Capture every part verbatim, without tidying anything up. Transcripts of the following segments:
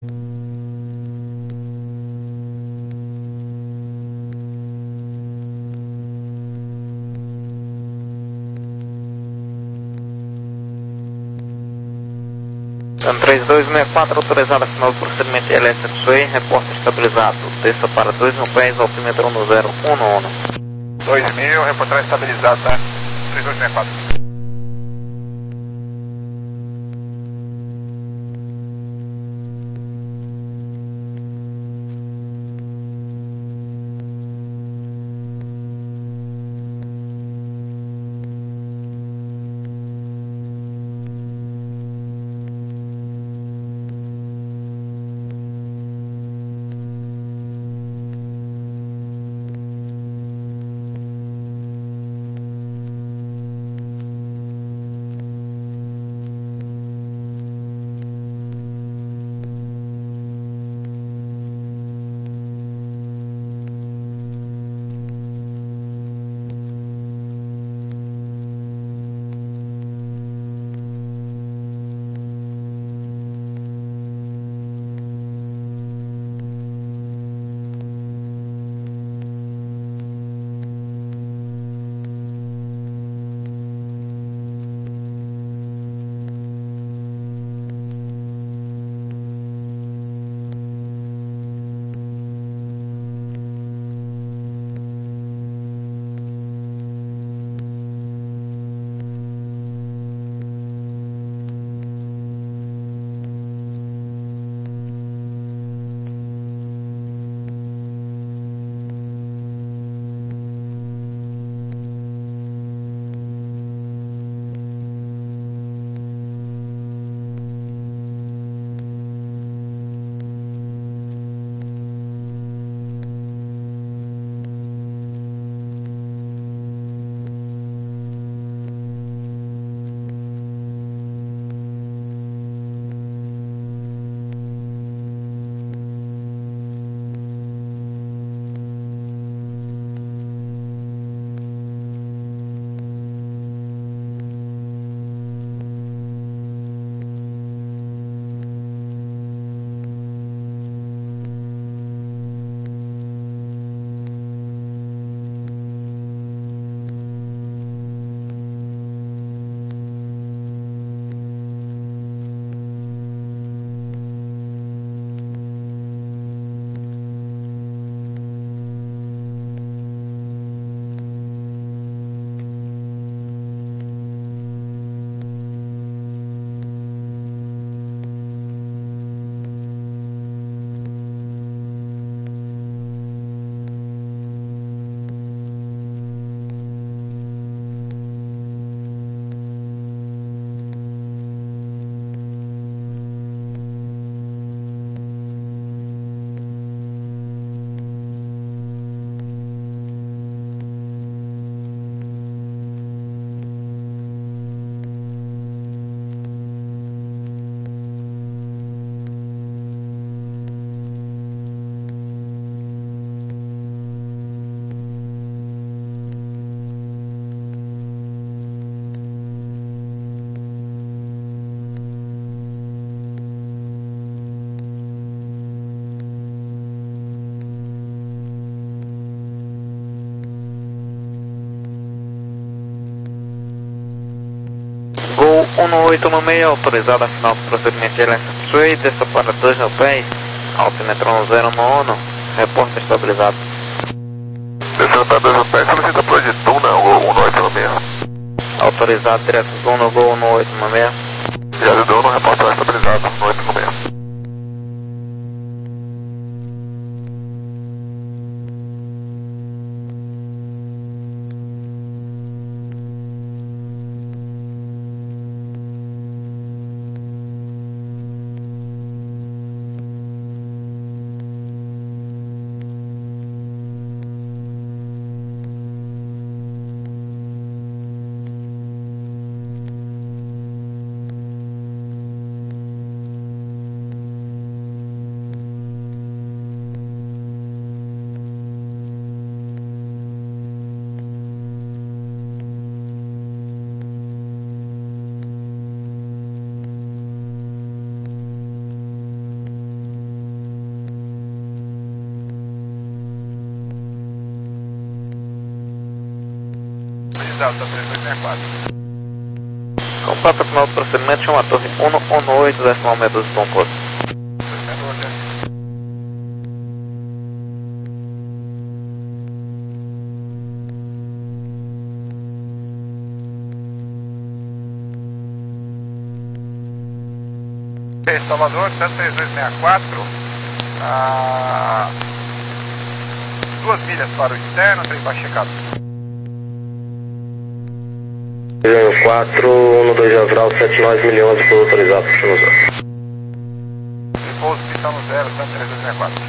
três dois seis quatro, autorizada final do procedimento I L S X-Way, reporte estabilizado. Desça para dois mil pés, altimetro no zero um nono. dois mil, reportar estabilizado, tá? três dois seis quatro. Gol um oito no meio, autorizada final do procedimento I L S X-Way, desça para dois mil pés, altimetro no zero nono, reporte estabilizado. Descendo para dois mil pés, solicita apoio de Tuna, Gol um oito no meio. Autorizado direto Tuna, Gol um oito no meio. Já de Tuna, reporte estabilizado, um oito no meio. autorizado, tá três dois seis quatro. Contato para final do procedimento, chama a torre um um oito, decimal meia doze, Tom Code. Salvador, sete três dois seis quatro, ah, duas milhas para o externo, trem baixo checado. zero quatro, um dois Avral, sete nove milhões, por autorizado, puxa no zero. Repouso, pistão no zero, sete três dois seis quatro.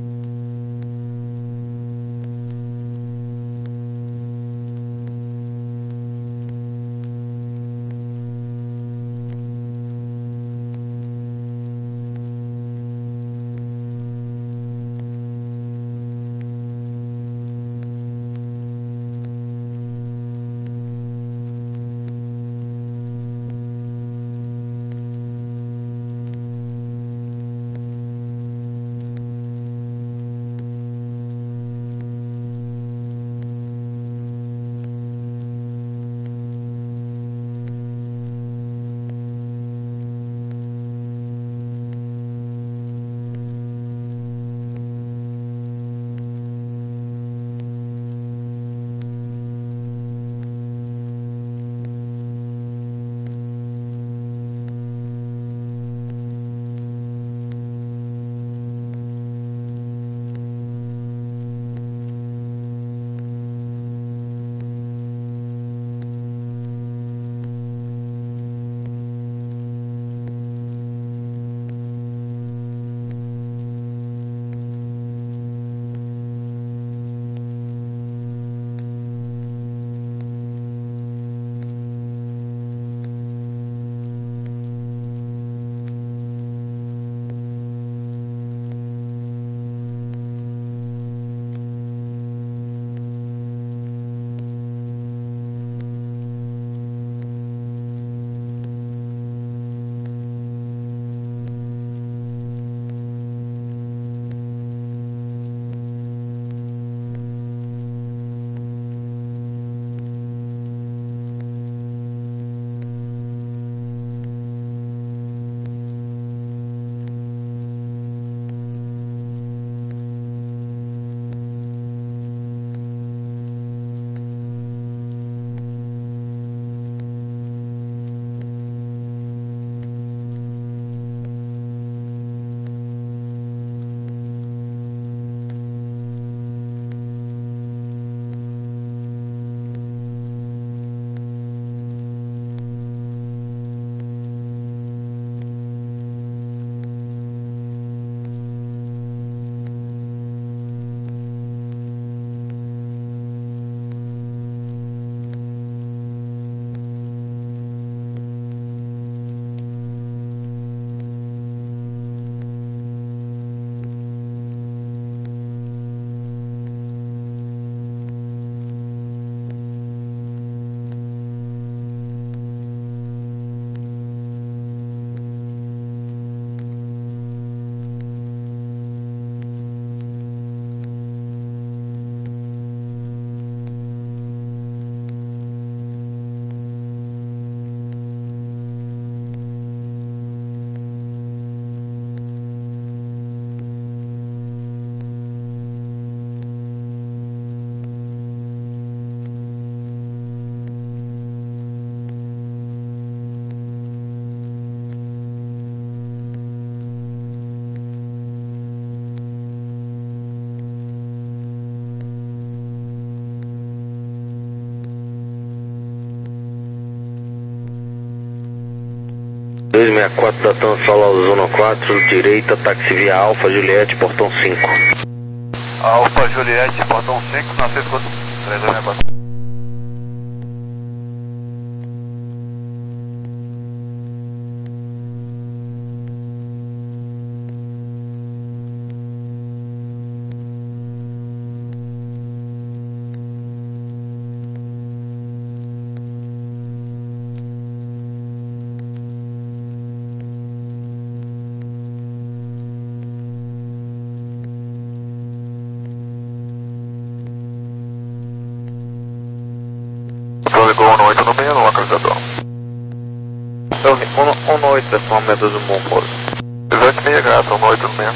dois seis quatro da Transola Zona quatro, direita, táxi via Alfa Juliette, portão cinco. Alfa Juliette, portão cinco, na seis quatro três dois seis quatro. no meio no localizador. Torre um oito, decimal meia dúzia, um bom pouso. dezoito e meia graus, um oito no meio.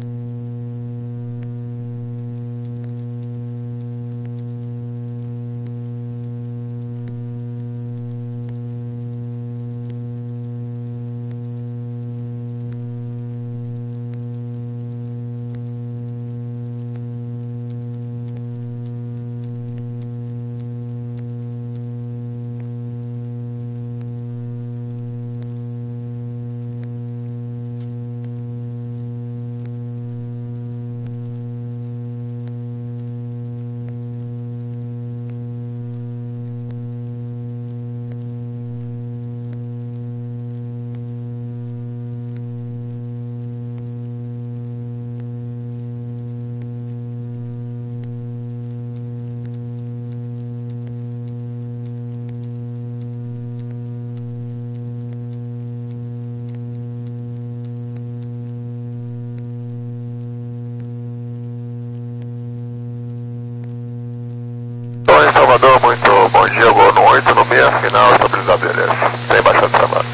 Salvador, muito bom dia, Gol no oito no meia, final, estabilizado, beleza. Tem baixado trabalho.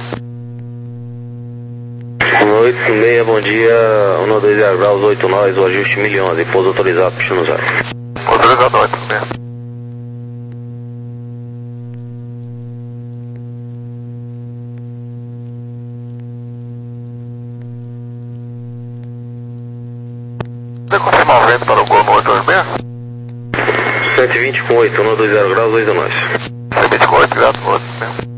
um oito no meia, bom dia, um dois zero graus, oito nós, o ajuste mil e onze, pouso autorizado, puxa no zero. Autorizado oito no meia. Você confirmar o vento para o Gol no oito no meia? cento e vinte com oito, um dois zero graus, oito nós. cento e vinte com oito graus no oito no meia.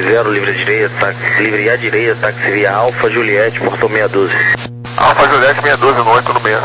dois zero, livre à direita, táxi, livre à direita, táxi via Alfa Juliette, portão meia dúzia. Alfa Juliette meia dúzia no oito no meio.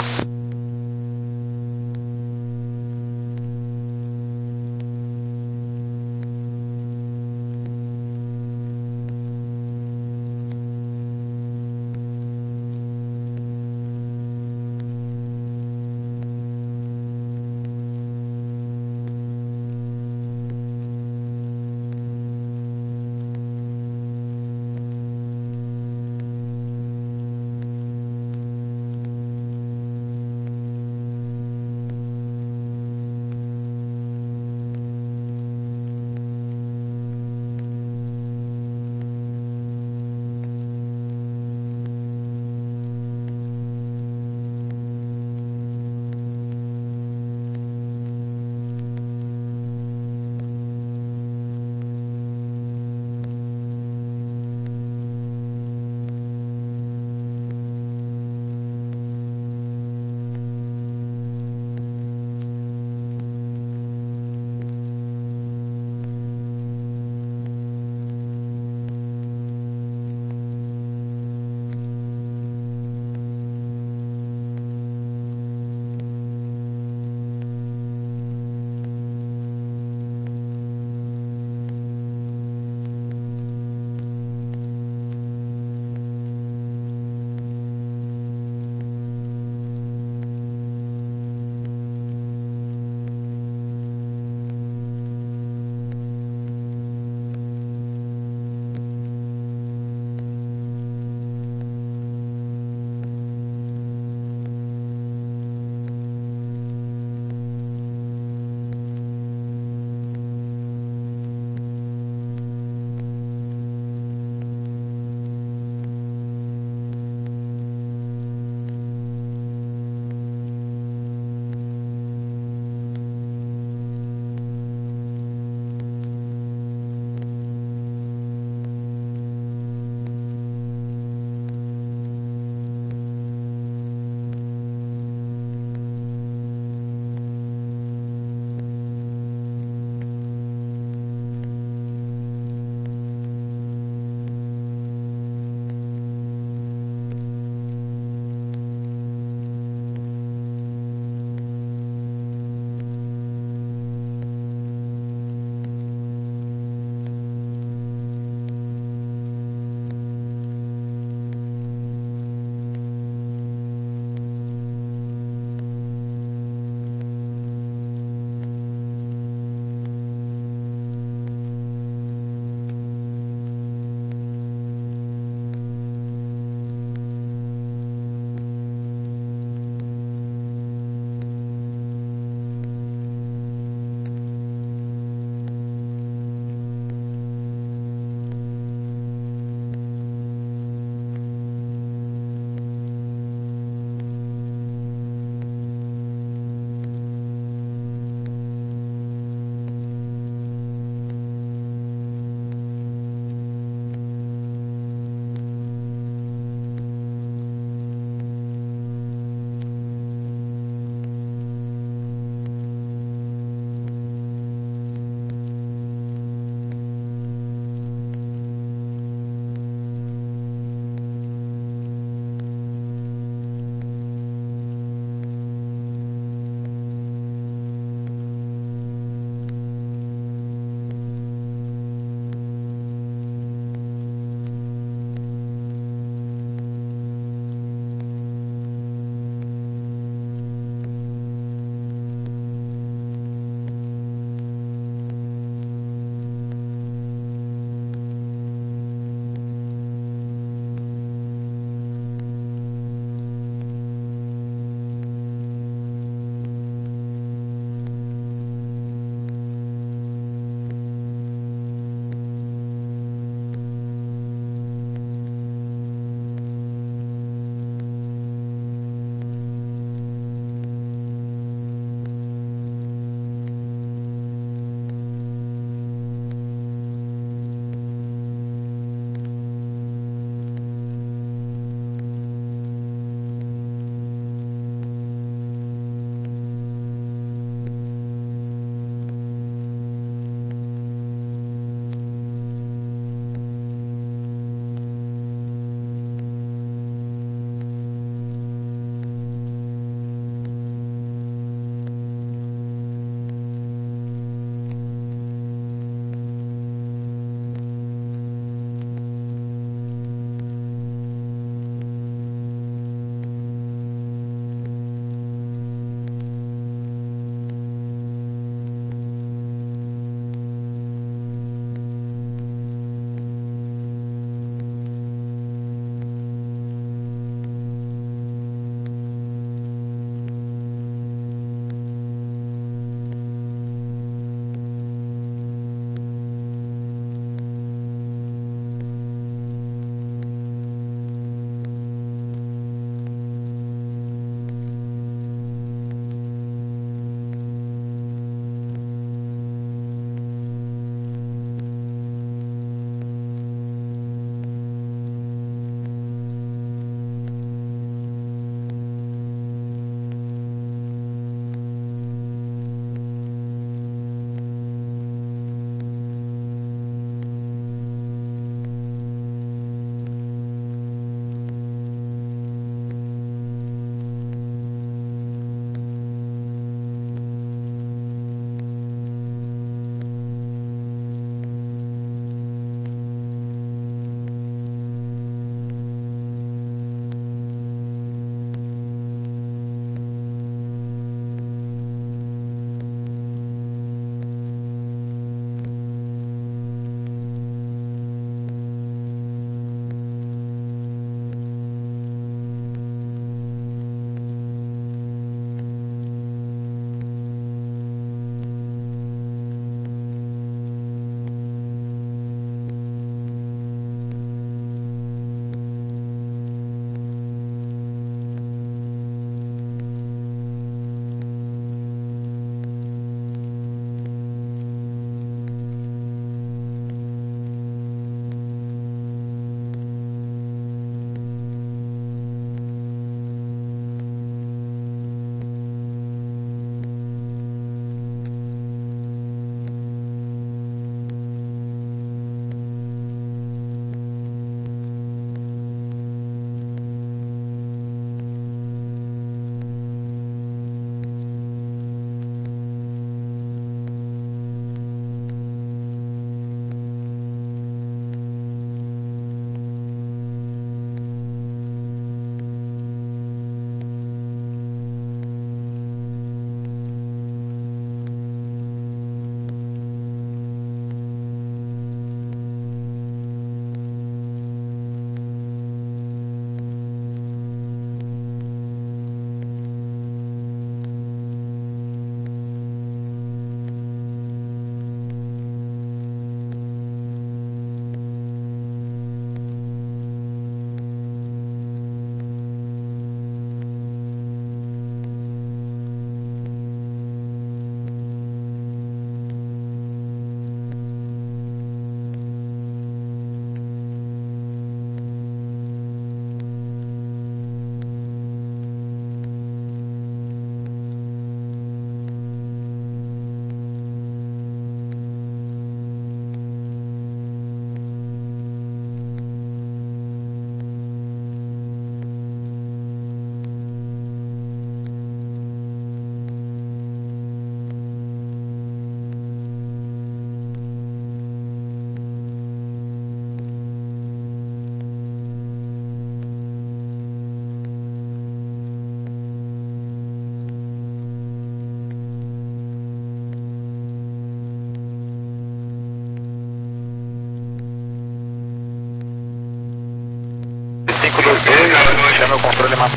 Alemão.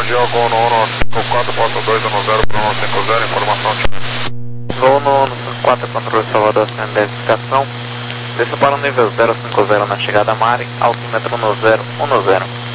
dia, Gol no um cinco quatro, porta dois um zero para um cinco zero, informação. Gol no um cinco quatro, controle Salvador, sem identificação. Desça para o nível zero cinco zero na chegada a Mari, altímetro no zero um zero.